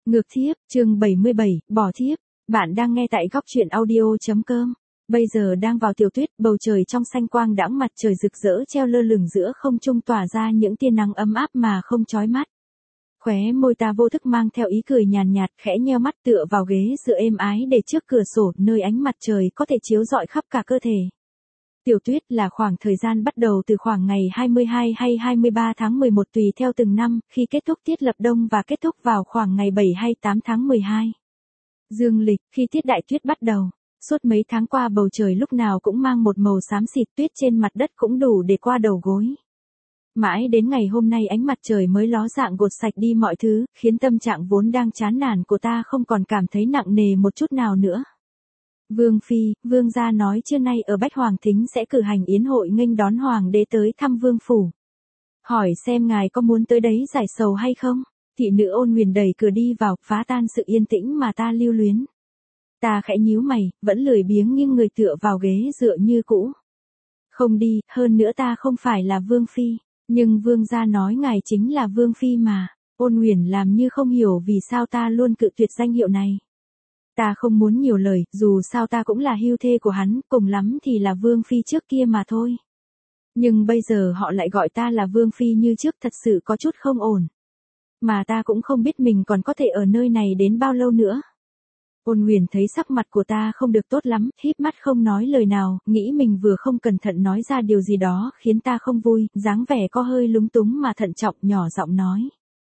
Ngược thiếp, chương 77, bỏ thiếp. Bạn đang nghe tại góc truyện audio.com. Bây giờ đang vào tiểu tuyết, bầu trời trong xanh quang đãng, mặt trời rực rỡ treo lơ lửng giữa không trung, tỏa ra những tia nắng ấm áp mà không chói mắt. Khóe môi ta vô thức mang theo ý cười nhàn nhạt, khẽ nheo mắt tựa vào ghế dựa êm ái để trước cửa sổ, nơi ánh mặt trời có thể chiếu rọi khắp cả cơ thể. Tiểu tuyết là khoảng thời gian bắt đầu từ khoảng ngày 22 hay 23 tháng 11 tùy theo từng năm, khi kết thúc tiết lập đông và kết thúc vào khoảng ngày 7 hay 8 tháng 12. Dương lịch, khi tiết đại tuyết bắt đầu. Suốt mấy tháng qua bầu trời lúc nào cũng mang một màu xám xịt, tuyết trên mặt đất cũng đủ để qua đầu gối. Mãi đến ngày hôm nay ánh mặt trời mới ló dạng gột sạch đi mọi thứ, khiến tâm trạng vốn đang chán nản của ta không còn cảm thấy nặng nề một chút nào nữa. Vương Phi, Vương gia nói trưa nay ở Bách Hoàng Thính sẽ cử hành yến hội nghênh đón Hoàng đế tới thăm Vương Phủ. Hỏi xem ngài có muốn tới đấy giải sầu hay không? Thị nữ Ôn Huyền đẩy cửa đi vào, phá tan sự yên tĩnh mà ta lưu luyến. Ta khẽ nhíu mày, vẫn lười biếng nghiêng người tựa vào ghế dựa như cũ. Không đi, hơn nữa ta không phải là Vương Phi, nhưng Vương gia nói ngài chính là Vương Phi mà. Ôn Huyền làm như không hiểu vì sao ta luôn cự tuyệt danh hiệu này. Ta không muốn nhiều lời, dù sao ta cũng là hưu thê của hắn, cùng lắm thì là Vương Phi trước kia mà thôi. Nhưng bây giờ họ lại gọi ta là Vương Phi như trước, thật sự có chút không ổn. Mà ta cũng không biết mình còn có thể ở nơi này đến bao lâu nữa. Ôn Huyền thấy sắc mặt của ta không được tốt lắm, híp mắt không nói lời nào, nghĩ mình vừa không cẩn thận nói ra điều gì đó khiến ta không vui, dáng vẻ có hơi lúng túng mà thận trọng, nhỏ giọng nói.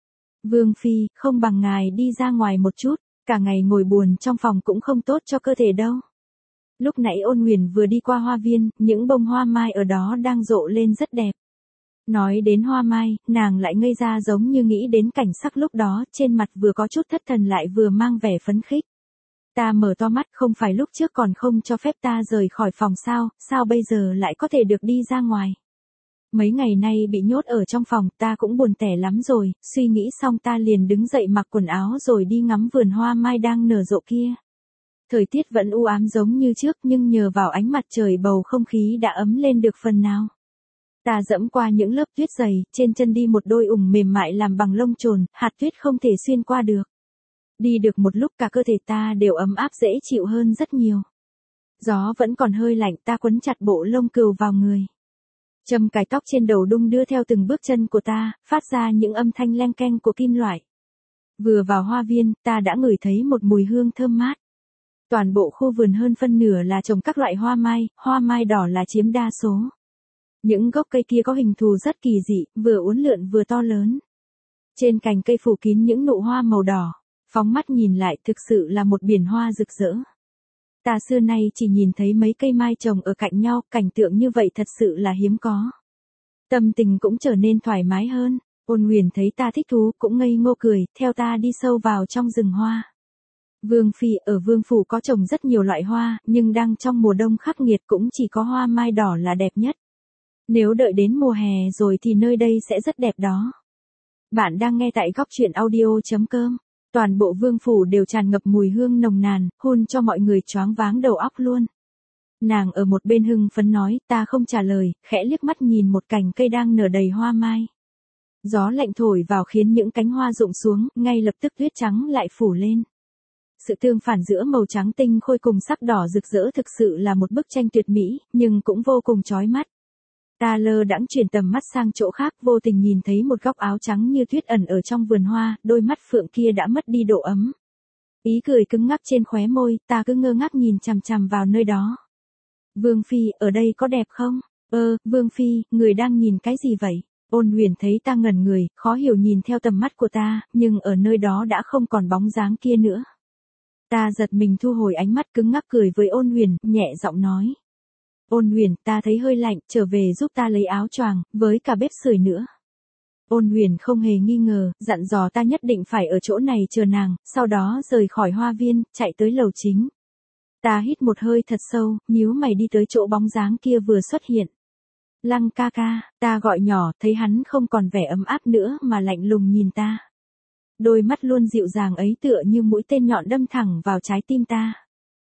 Vương Phi, không bằng ngài đi ra ngoài một chút. Cả ngày ngồi buồn trong phòng cũng không tốt cho cơ thể đâu. Lúc nãy Ôn Huyền vừa đi qua hoa viên, những bông hoa mai ở đó đang rộ lên rất đẹp. Nói đến hoa mai, nàng lại ngây ra giống như nghĩ đến cảnh sắc lúc đó, trên mặt vừa có chút thất thần lại vừa mang vẻ phấn khích. Ta mở to mắt, không phải lúc trước còn không cho phép ta rời khỏi phòng sao bây giờ lại có thể được đi ra ngoài. Mấy ngày nay bị nhốt ở trong phòng, ta cũng buồn tẻ lắm rồi, suy nghĩ xong ta liền đứng dậy mặc quần áo rồi đi ngắm vườn hoa mai đang nở rộ kia. Thời tiết vẫn u ám giống như trước, nhưng nhờ vào ánh mặt trời bầu không khí đã ấm lên được phần nào. Ta dẫm qua những lớp tuyết dày, trên chân đi một đôi ủng mềm mại làm bằng lông chồn, hạt tuyết không thể xuyên qua được. Đi được một lúc cả cơ thể ta đều ấm áp dễ chịu hơn rất nhiều. Gió vẫn còn hơi lạnh, ta quấn chặt bộ lông cừu vào người. Châm cài tóc trên đầu đung đưa theo từng bước chân của ta, phát ra những âm thanh leng keng của kim loại. Vừa vào hoa viên, ta đã ngửi thấy một mùi hương thơm mát. Toàn bộ khu vườn hơn phân nửa là trồng các loại hoa mai đỏ là chiếm đa số. Những gốc cây kia có hình thù rất kỳ dị, vừa uốn lượn vừa to lớn. Trên cành cây phủ kín những nụ hoa màu đỏ, phóng mắt nhìn lại thực sự là một biển hoa rực rỡ. Ta xưa nay chỉ nhìn thấy mấy cây mai trồng ở cạnh nhau, cảnh tượng như vậy thật sự là hiếm có. Tâm tình cũng trở nên thoải mái hơn. Ôn Huyền thấy ta thích thú cũng ngây ngô cười, theo ta đi sâu vào trong rừng hoa. Vương Phi, ở Vương Phủ có trồng rất nhiều loại hoa, nhưng đang trong mùa đông khắc nghiệt cũng chỉ có hoa mai đỏ là đẹp nhất. Nếu đợi đến mùa hè rồi thì nơi đây sẽ rất đẹp đó. Bạn đang nghe tại góc truyện audio.com. Toàn bộ Vương Phủ đều tràn ngập mùi hương nồng nàn, hôn cho mọi người choáng váng đầu óc luôn. Nàng ở một bên hưng phấn nói, ta không trả lời, khẽ liếc mắt nhìn một cành cây đang nở đầy hoa mai. Gió lạnh thổi vào khiến những cánh hoa rụng xuống, ngay lập tức tuyết trắng lại phủ lên. Sự tương phản giữa màu trắng tinh khôi cùng sắc đỏ rực rỡ thực sự là một bức tranh tuyệt mỹ, nhưng cũng vô cùng chói mắt. Ta lơ đãng chuyển tầm mắt sang chỗ khác, vô tình nhìn thấy một góc áo trắng như tuyết ẩn ở trong vườn hoa, đôi mắt phượng kia đã mất đi độ ấm. Ý cười cứng ngắc trên khóe môi, ta cứ ngơ ngác nhìn chằm chằm vào nơi đó. Vương Phi, ở đây có đẹp không? Vương Phi, người đang nhìn cái gì vậy? Ôn Huyền thấy ta ngẩn người, khó hiểu nhìn theo tầm mắt của ta, nhưng ở nơi đó đã không còn bóng dáng kia nữa. Ta giật mình thu hồi ánh mắt, cứng ngắc cười với Ôn Huyền, nhẹ giọng nói. Ôn Huyền, ta thấy hơi lạnh, trở về giúp ta lấy áo choàng, với cả bếp sưởi nữa. Ôn Huyền không hề nghi ngờ, dặn dò ta nhất định phải ở chỗ này chờ nàng, sau đó rời khỏi hoa viên, chạy tới lầu chính. Ta hít một hơi thật sâu, nhíu mày đi tới chỗ bóng dáng kia vừa xuất hiện. Lăng ca ca, ta gọi nhỏ, thấy hắn không còn vẻ ấm áp nữa mà lạnh lùng nhìn ta. Đôi mắt luôn dịu dàng ấy tựa như mũi tên nhọn đâm thẳng vào trái tim ta.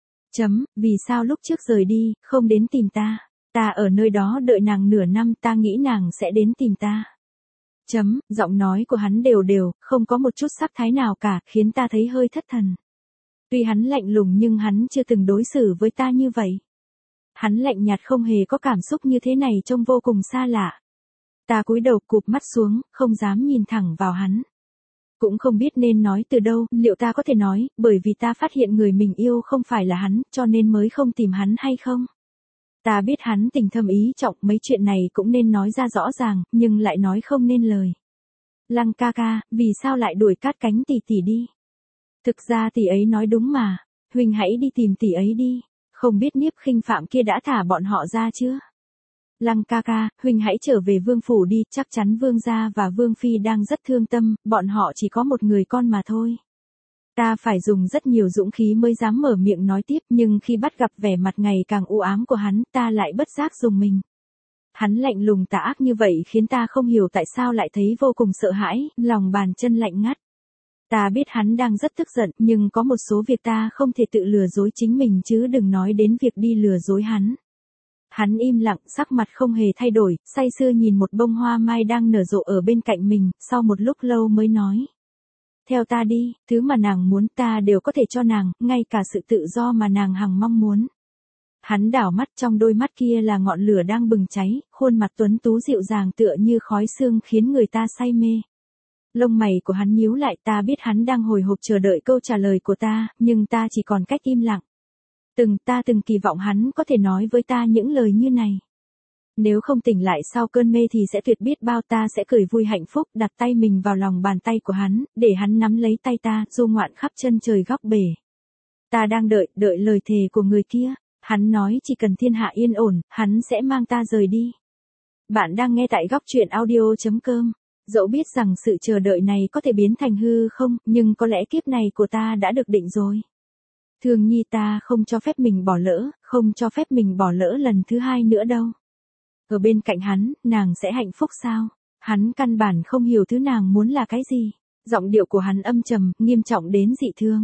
Vì sao lúc trước rời đi, không đến tìm ta? Ta ở nơi đó đợi nàng nửa năm, ta nghĩ nàng sẽ đến tìm ta. Giọng nói của hắn đều đều, không có một chút sắc thái nào cả, khiến ta thấy hơi thất thần. Tuy hắn lạnh lùng nhưng hắn chưa từng đối xử với ta như vậy. Hắn lạnh nhạt không hề có cảm xúc như thế này, trông vô cùng xa lạ. Ta cúi đầu cụp mắt xuống, không dám nhìn thẳng vào hắn. Cũng không biết nên nói từ đâu, liệu ta có thể nói, bởi vì ta phát hiện người mình yêu không phải là hắn, cho nên mới không tìm hắn hay không? Ta biết hắn tình thâm ý trọng, mấy chuyện này cũng nên nói ra rõ ràng, nhưng lại nói không nên lời. Lăng ca ca, vì sao lại đuổi cát cánh tỷ tỷ đi? Thực ra tỷ ấy nói đúng mà, huynh hãy đi tìm tỷ ấy đi, không biết Niếp Khinh Phạm kia đã thả bọn họ ra chưa? Lăng ca ca, huynh hãy trở về vương phủ đi, chắc chắn vương gia và vương phi đang rất thương tâm, bọn họ chỉ có một người con mà thôi. Ta phải dùng rất nhiều dũng khí mới dám mở miệng nói tiếp, nhưng khi bắt gặp vẻ mặt ngày càng u ám của hắn, ta lại bất giác rùng mình. Hắn lạnh lùng tà ác như vậy khiến ta không hiểu tại sao lại thấy vô cùng sợ hãi, lòng bàn chân lạnh ngắt. Ta biết hắn đang rất tức giận, nhưng có một số việc ta không thể tự lừa dối chính mình chứ đừng nói đến việc đi lừa dối hắn. Hắn im lặng, sắc mặt không hề thay đổi, say sưa nhìn một bông hoa mai đang nở rộ ở bên cạnh mình, sau một lúc lâu mới nói. Theo ta đi, thứ mà nàng muốn ta đều có thể cho nàng, ngay cả sự tự do mà nàng hằng mong muốn. Hắn đảo mắt, trong đôi mắt kia là ngọn lửa đang bừng cháy, khuôn mặt tuấn tú dịu dàng tựa như khói sương khiến người ta say mê. Lông mày của hắn nhíu lại, ta biết hắn đang hồi hộp chờ đợi câu trả lời của ta, nhưng ta chỉ còn cách im lặng. Ta từng kỳ vọng hắn có thể nói với ta những lời như này. Nếu không tỉnh lại sau cơn mê thì sẽ tuyệt biết bao, ta sẽ cười vui hạnh phúc, đặt tay mình vào lòng bàn tay của hắn, để hắn nắm lấy tay ta, du ngoạn khắp chân trời góc bể. Ta đang đợi lời thề của người kia. Hắn nói chỉ cần thiên hạ yên ổn, hắn sẽ mang ta rời đi. Bạn đang nghe tại góc truyện audio.com. Dẫu biết rằng sự chờ đợi này có thể biến thành hư không, nhưng có lẽ kiếp này của ta đã được định rồi. Thường nhi, ta không cho phép mình bỏ lỡ, không cho phép mình bỏ lỡ lần thứ hai nữa đâu. Ở bên cạnh hắn, nàng sẽ hạnh phúc sao? Hắn căn bản không hiểu thứ nàng muốn là cái gì. Giọng điệu của hắn âm trầm, nghiêm trọng đến dị thương.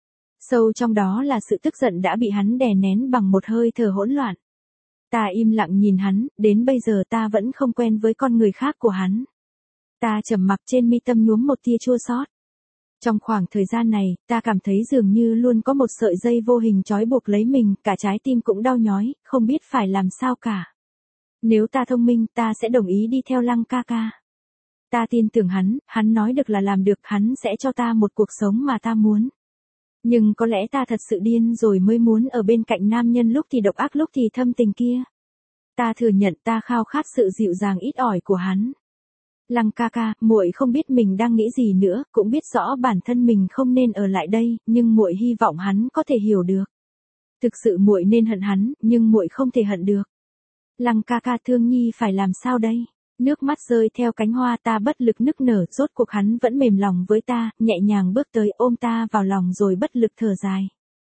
Sâu trong đó là sự tức giận đã bị hắn đè nén bằng một hơi thở hỗn loạn. Ta im lặng nhìn hắn, đến bây giờ ta vẫn không quen với con người khác của hắn. Ta trầm mặc, trên mi tâm nhuốm một tia chua xót. Trong khoảng thời gian này, ta cảm thấy dường như luôn có một sợi dây vô hình trói buộc lấy mình, cả trái tim cũng đau nhói, không biết phải làm sao cả. Nếu ta thông minh, ta sẽ đồng ý đi theo Lăng ca ca. Ta tin tưởng hắn nói được là làm được, hắn sẽ cho ta một cuộc sống mà ta muốn. Nhưng có lẽ ta thật sự điên rồi mới muốn ở bên cạnh nam nhân lúc thì độc ác lúc thì thâm tình kia. Ta thừa nhận ta khao khát sự dịu dàng ít ỏi của hắn. Lăng ca ca, muội không biết mình đang nghĩ gì nữa, cũng biết rõ bản thân mình không nên ở lại đây, nhưng muội hy vọng hắn có thể hiểu được. Thực sự muội nên hận hắn, nhưng muội không thể hận được. Lăng ca ca, Thương nhi phải làm sao đây? Nước mắt rơi theo cánh hoa, ta bất lực nức nở, rốt cuộc hắn vẫn mềm lòng với ta, nhẹ nhàng bước tới ôm ta vào lòng rồi bất lực thở dài.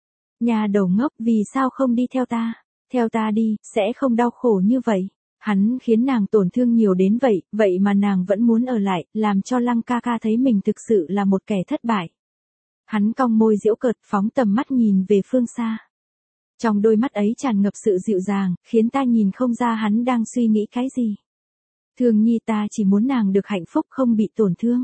Nhà đầu ngốc, vì sao không đi theo ta? Theo ta đi, sẽ không đau khổ như vậy. Hắn khiến nàng tổn thương nhiều đến vậy, vậy mà nàng vẫn muốn ở lại, làm cho Lăng ca ca thấy mình thực sự là một kẻ thất bại. Hắn cong môi giễu cợt, phóng tầm mắt nhìn về phương xa. Trong đôi mắt ấy tràn ngập sự dịu dàng, khiến ta nhìn không ra hắn đang suy nghĩ cái gì. Thường nhi, ta chỉ muốn nàng được hạnh phúc, không bị tổn thương.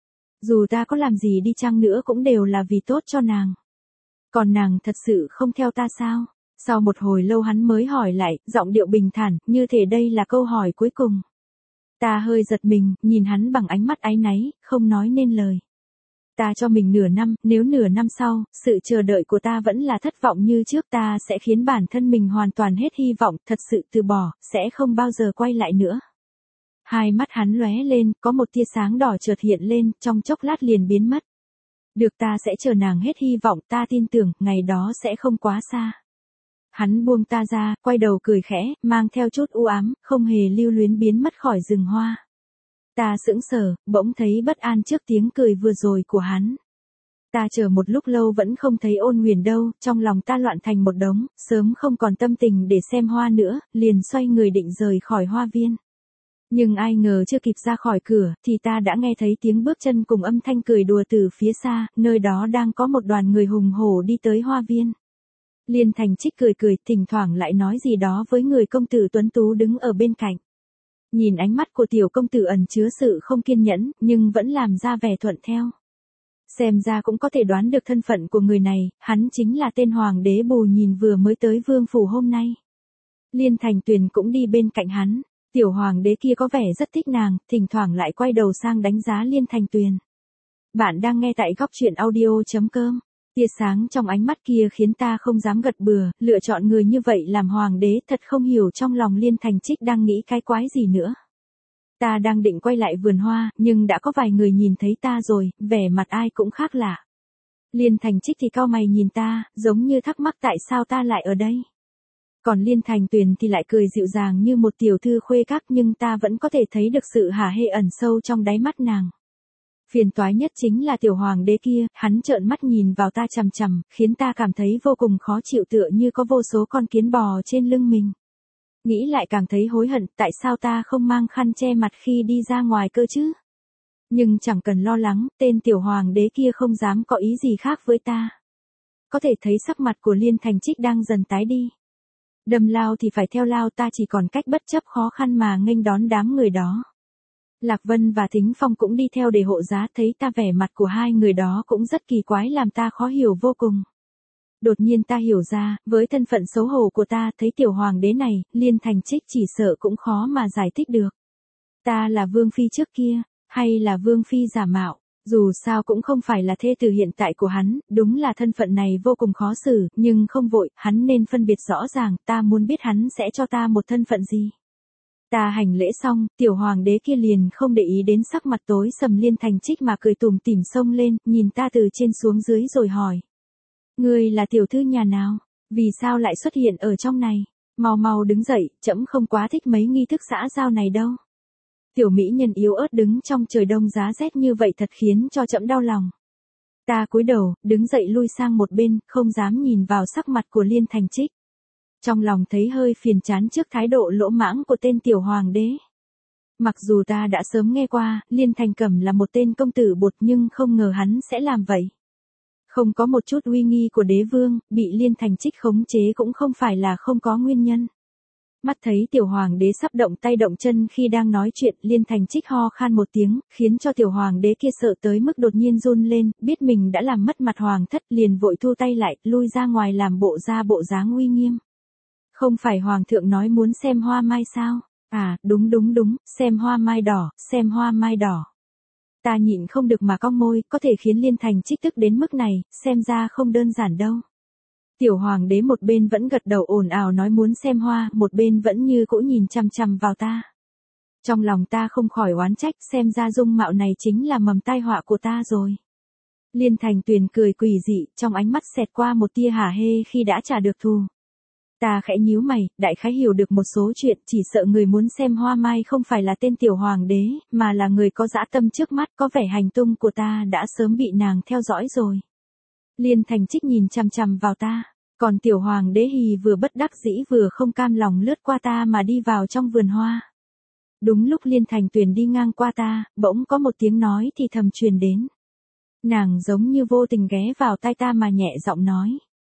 Dù ta có làm gì đi chăng nữa cũng đều là vì tốt cho nàng. Còn nàng thật sự không theo ta sao? Sau một hồi lâu hắn mới hỏi lại, giọng điệu bình thản, như thể đây là câu hỏi cuối cùng. Ta hơi giật mình, nhìn hắn bằng ánh mắt áy náy, không nói nên lời. Ta cho mình nửa năm, nếu nửa năm sau, sự chờ đợi của ta vẫn là thất vọng như trước, ta sẽ khiến bản thân mình hoàn toàn hết hy vọng, thật sự từ bỏ, sẽ không bao giờ quay lại nữa. Hai mắt hắn lóe lên, có một tia sáng đỏ chợt hiện lên, trong chốc lát liền biến mất. Được, ta sẽ chờ nàng hết hy vọng, ta tin tưởng, ngày đó sẽ không quá xa. Hắn buông ta ra, quay đầu cười khẽ, mang theo chút u ám, không hề lưu luyến biến mất khỏi rừng hoa. Ta sững sờ, bỗng thấy bất an trước tiếng cười vừa rồi của hắn. Ta chờ một lúc lâu vẫn không thấy Ôn Huyền đâu, trong lòng ta loạn thành một đống, sớm không còn tâm tình để xem hoa nữa, liền xoay người định rời khỏi hoa viên. Nhưng ai ngờ chưa kịp ra khỏi cửa, thì ta đã nghe thấy tiếng bước chân cùng âm thanh cười đùa từ phía xa, nơi đó đang có một đoàn người hùng hổ đi tới hoa viên. Liên Thành Trích cười cười, thỉnh thoảng lại nói gì đó với người công tử tuấn tú đứng ở bên cạnh. Nhìn ánh mắt của tiểu công tử ẩn chứa sự không kiên nhẫn, nhưng vẫn làm ra vẻ thuận theo. Xem ra cũng có thể đoán được thân phận của người này, hắn chính là tên hoàng đế Bù Nhìn vừa mới tới vương phủ hôm nay. Liên Thành Tuyền cũng đi bên cạnh hắn, tiểu hoàng đế kia có vẻ rất thích nàng, thỉnh thoảng lại quay đầu sang đánh giá Liên Thành Tuyền. Bạn đang nghe tại góc truyện audio.com. Tia sáng trong ánh mắt kia khiến ta không dám gật bừa, lựa chọn người như vậy làm hoàng đế thật không hiểu trong lòng Liên Thành Trích đang nghĩ cái quái gì nữa. Ta đang định quay lại vườn hoa, nhưng đã có vài người nhìn thấy ta rồi, vẻ mặt ai cũng khác lạ. Liên Thành Trích thì cau mày nhìn ta, giống như thắc mắc tại sao ta lại ở đây. Còn Liên Thành Tuyền thì lại cười dịu dàng như một tiểu thư khuê các, nhưng ta vẫn có thể thấy được sự hả hê ẩn sâu trong đáy mắt nàng. Phiền toái nhất chính là tiểu hoàng đế kia, hắn trợn mắt nhìn vào ta chằm chằm, khiến ta cảm thấy vô cùng khó chịu, tựa như có vô số con kiến bò trên lưng mình. Nghĩ lại càng thấy hối hận, tại sao ta không mang khăn che mặt khi đi ra ngoài cơ chứ? Nhưng chẳng cần lo lắng, tên tiểu hoàng đế kia không dám có ý gì khác với ta. Có thể thấy sắc mặt của Liên Thành Trích đang dần tái đi. Đâm lao thì phải theo lao, ta chỉ còn cách bất chấp khó khăn mà nghênh đón đám người đó. Lạc Vân và Thính Phong cũng đi theo để hộ giá, thấy ta vẻ mặt của hai người đó cũng rất kỳ quái làm ta khó hiểu vô cùng. Đột nhiên ta hiểu ra, với thân phận xấu hổ của ta, thấy tiểu hoàng đế này, Liên Thành Trích chỉ sợ cũng khó mà giải thích được. Ta là vương phi trước kia, hay là vương phi giả mạo, dù sao cũng không phải là thê tử hiện tại của hắn, đúng là thân phận này vô cùng khó xử, nhưng không vội, hắn nên phân biệt rõ ràng, ta muốn biết hắn sẽ cho ta một thân phận gì. Ta hành lễ xong, tiểu hoàng đế kia liền không để ý đến sắc mặt tối sầm Liên Thành Trích mà cười tủm tỉm xông lên, nhìn ta từ trên xuống dưới rồi hỏi. Ngươi là tiểu thư nhà nào? Vì sao lại xuất hiện ở trong này? Mau mau đứng dậy, trẫm không quá thích mấy nghi thức xã giao này đâu. Tiểu mỹ nhân yếu ớt đứng trong trời đông giá rét như vậy thật khiến cho trẫm đau lòng. Ta cúi đầu, đứng dậy lui sang một bên, không dám nhìn vào sắc mặt của Liên Thành Trích. Trong lòng thấy hơi phiền chán trước thái độ lỗ mãng của tên tiểu hoàng đế. Mặc dù ta đã sớm nghe qua, Liên Thành Cẩm là một tên công tử bột, nhưng không ngờ hắn sẽ làm vậy. Không có một chút uy nghi của đế vương, bị Liên Thành Trích khống chế cũng không phải là không có nguyên nhân. Mắt thấy tiểu hoàng đế sắp động tay động chân khi đang nói chuyện, Liên Thành Trích ho khan một tiếng, khiến cho tiểu hoàng đế kia sợ tới mức đột nhiên run lên, biết mình đã làm mất mặt hoàng thất, liền vội thu tay lại, lui ra ngoài làm bộ dáng uy nghiêm. Không phải hoàng thượng nói muốn xem hoa mai sao? À, đúng, xem hoa mai đỏ, xem hoa mai đỏ. Ta nhịn không được mà cong môi, có thể khiến Liên Thành Trích tức đến mức này, xem ra không đơn giản đâu. Tiểu hoàng đế một bên vẫn gật đầu ồn ào nói muốn xem hoa, một bên vẫn như cũ nhìn chằm chằm vào ta. Trong lòng ta không khỏi oán trách, xem ra dung mạo này chính là mầm tai họa của ta rồi. Liên Thành Tuyền cười quỷ dị, trong ánh mắt xẹt qua một tia hả hê khi đã trả được thù. Ta khẽ nhíu mày, đại khái hiểu được một số chuyện, chỉ sợ người muốn xem hoa mai không phải là tên tiểu hoàng đế, mà là người có dã tâm trước mắt, có vẻ hành tung của ta đã sớm bị nàng theo dõi rồi. Liên Thành Trích nhìn chằm chằm vào ta, còn tiểu hoàng đế hì vừa bất đắc dĩ vừa không cam lòng lướt qua ta mà đi vào trong vườn hoa. Đúng lúc Liên Thành Tuyền đi ngang qua ta, bỗng có một tiếng nói thì thầm truyền đến. Nàng giống như vô tình ghé vào tai ta mà nhẹ giọng nói.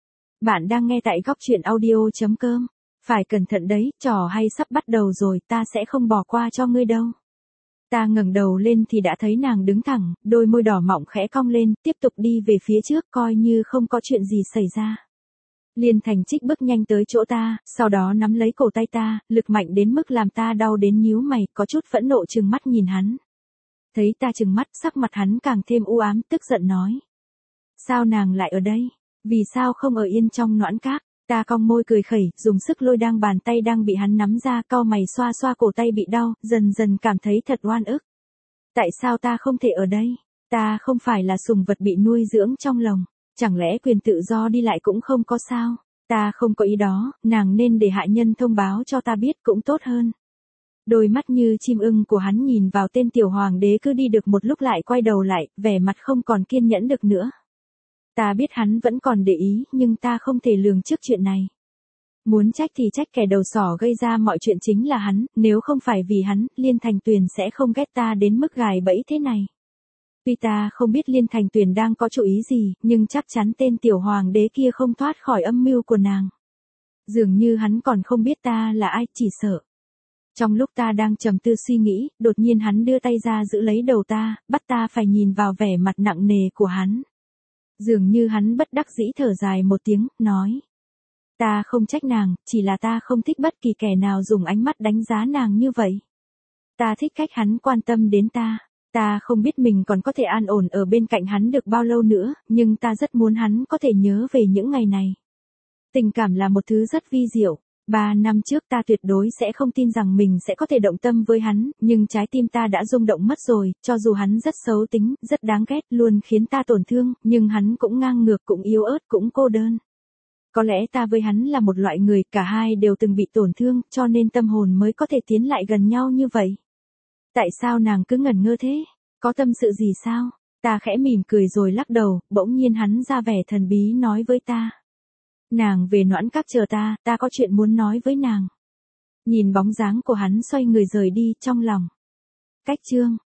Bạn đang nghe tại góc truyện audio.com. Phải cẩn thận đấy, trò hay sắp bắt đầu rồi, ta sẽ không bỏ qua cho ngươi đâu. Ta ngẩng đầu lên thì đã thấy nàng đứng thẳng, đôi môi đỏ mọng khẽ cong lên, tiếp tục đi về phía trước coi như không có chuyện gì xảy ra. Liên Thành Trích bước nhanh tới chỗ ta, sau đó nắm lấy cổ tay ta, lực mạnh đến mức làm ta đau đến nhíu mày, có chút phẫn nộ trừng mắt nhìn hắn. Thấy ta trừng mắt, sắc mặt hắn càng thêm u ám, tức giận nói. Sao nàng lại ở đây? Vì sao không ở yên trong noãn các? Ta cong môi cười khẩy, dùng sức lôi đang bàn tay đang bị hắn nắm ra, cau mày xoa xoa cổ tay bị đau, dần dần cảm thấy thật oan ức. Tại sao ta không thể ở đây? Ta không phải là sùng vật bị nuôi dưỡng trong lồng, chẳng lẽ quyền tự do đi lại cũng không có sao? Ta không có ý đó, nàng nên để hạ nhân thông báo cho ta biết cũng tốt hơn. Đôi mắt như chim ưng của hắn nhìn vào tên tiểu hoàng đế cứ đi được một lúc lại quay đầu lại, vẻ mặt không còn kiên nhẫn được nữa. Ta biết hắn vẫn còn để ý, nhưng ta không thể lường trước chuyện này. Muốn trách thì trách kẻ đầu sỏ gây ra mọi chuyện chính là hắn, nếu không phải vì hắn, Liên Thành Tuyền sẽ không ghét ta đến mức gài bẫy thế này. Tuy ta không biết Liên Thành Tuyền đang có chủ ý gì, nhưng chắc chắn tên tiểu hoàng đế kia không thoát khỏi âm mưu của nàng. Dường như hắn còn không biết ta là ai, chỉ sợ. Trong lúc ta đang trầm tư suy nghĩ, đột nhiên hắn đưa tay ra giữ lấy đầu ta, bắt ta phải nhìn vào vẻ mặt nặng nề của hắn. Dường như hắn bất đắc dĩ thở dài một tiếng, nói. Ta không trách nàng, chỉ là ta không thích bất kỳ kẻ nào dùng ánh mắt đánh giá nàng như vậy. Ta thích cách hắn quan tâm đến ta. Ta không biết mình còn có thể an ổn ở bên cạnh hắn được bao lâu nữa, nhưng ta rất muốn hắn có thể nhớ về những ngày này. Tình cảm là một thứ rất vi diệu. 3 năm trước ta tuyệt đối sẽ không tin rằng mình sẽ có thể động tâm với hắn, nhưng trái tim ta đã rung động mất rồi, cho dù hắn rất xấu tính, rất đáng ghét, luôn khiến ta tổn thương, nhưng hắn cũng ngang ngược, cũng yếu ớt, cũng cô đơn. Có lẽ ta với hắn là một loại người, cả hai đều từng bị tổn thương, cho nên tâm hồn mới có thể tiến lại gần nhau như vậy. Tại sao nàng cứ ngẩn ngơ thế? Có tâm sự gì sao? Ta khẽ mỉm cười rồi lắc đầu, bỗng nhiên hắn ra vẻ thần bí nói với ta. Nàng về Noãn Các chờ ta, ta có chuyện muốn nói với nàng. Nhìn bóng dáng của hắn xoay người rời đi trong lòng. Cách chương